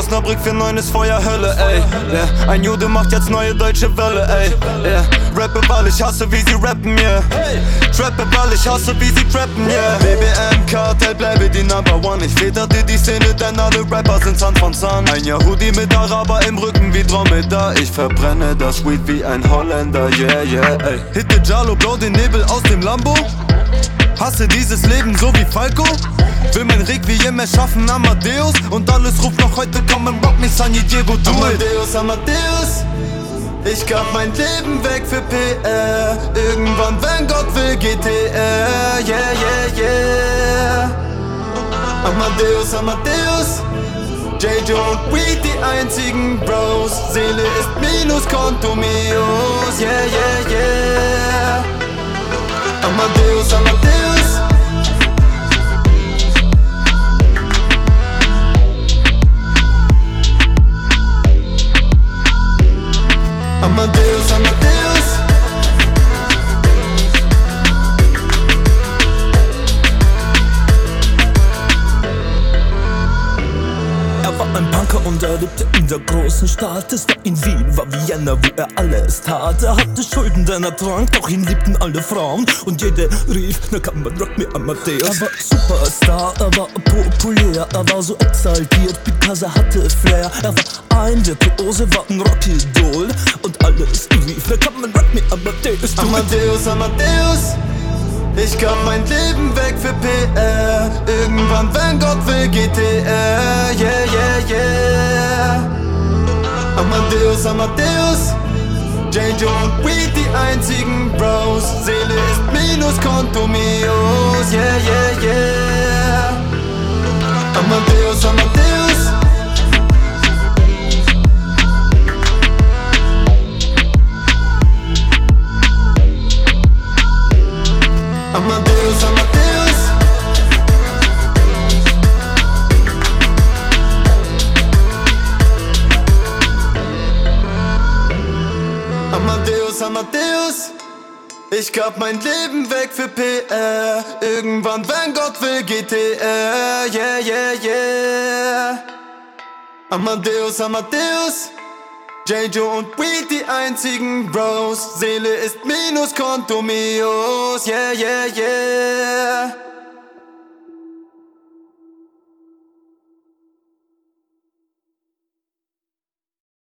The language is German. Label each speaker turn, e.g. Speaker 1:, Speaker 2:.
Speaker 1: Osnabrück für 9 ist Feuer, Hölle, ey. Yeah. Ein Jude macht jetzt neue deutsche Welle, ey. Yeah. Rappe, weil ich hasse, wie sie rappen, yeah. Trappe, weil ich hasse, wie sie trappen, yeah. BBM, Kartell, bleibe die Number One. Ich federte die Szene, denn alle Rapper sind Zahn von Zahn. Ein Yahudi mit Araber im Rücken wie Dromedar. Ich verbrenne das Weed wie ein Holländer, yeah, yeah, ey. Hitte Jalo, blow den Nebel aus dem Lambo. Hasse dieses Leben so wie Falco. Will mein Requiem erschaffen, Amadeus. Und alles ruft noch heute, komm und rock mich, San Diego, do Amadeus, Amadeus. Ich gab mein Leben weg für PR. Irgendwann, wenn Gott will, GTR. Yeah, yeah, yeah. Amadeus, Amadeus. J-Jo und Weed, die einzigen Bros. Seele ist minus Konto mios. Yeah, yeah, yeah. Amadeus, Amadeus. Amadeus, Amadeus.
Speaker 2: Er war ein Punker und er lebte in der großen Stadt. Es war in Wien, war Vienna, wo er alles tat. Er hatte Schulden, denn er trank, doch ihn liebten alle Frauen. Und jede rief, na come on, rock me Amadeus. Er war Superstar, er war populär, er war so exaltiert, because er hatte Flair. Er war ein Virtuose, war ein Rockidol. Und alles rief, na come on, rock me Amadeus.
Speaker 1: Amadeus, Amadeus. Ich gab mein Leben weg für PR. Irgendwann, wenn Gott will, GTR. Yeah, yeah, yeah. Amadeus, Amadeus. J-Jo und Weed, die einzigen Bros. Seele ist minus Konto mios. Yeah, yeah, yeah. Amadeus, Amadeus. Amadeus, Amadeus. Amadeus, Amadeus. Ich gab mein Leben weg für PR. Irgendwann, wenn Gott will, GTR. Yeah, yeah, yeah. Amadeus, Amadeus. J-Jo und Weed, die einzigen Bros. Seele ist minus Konto mios. Yeah, yeah, yeah.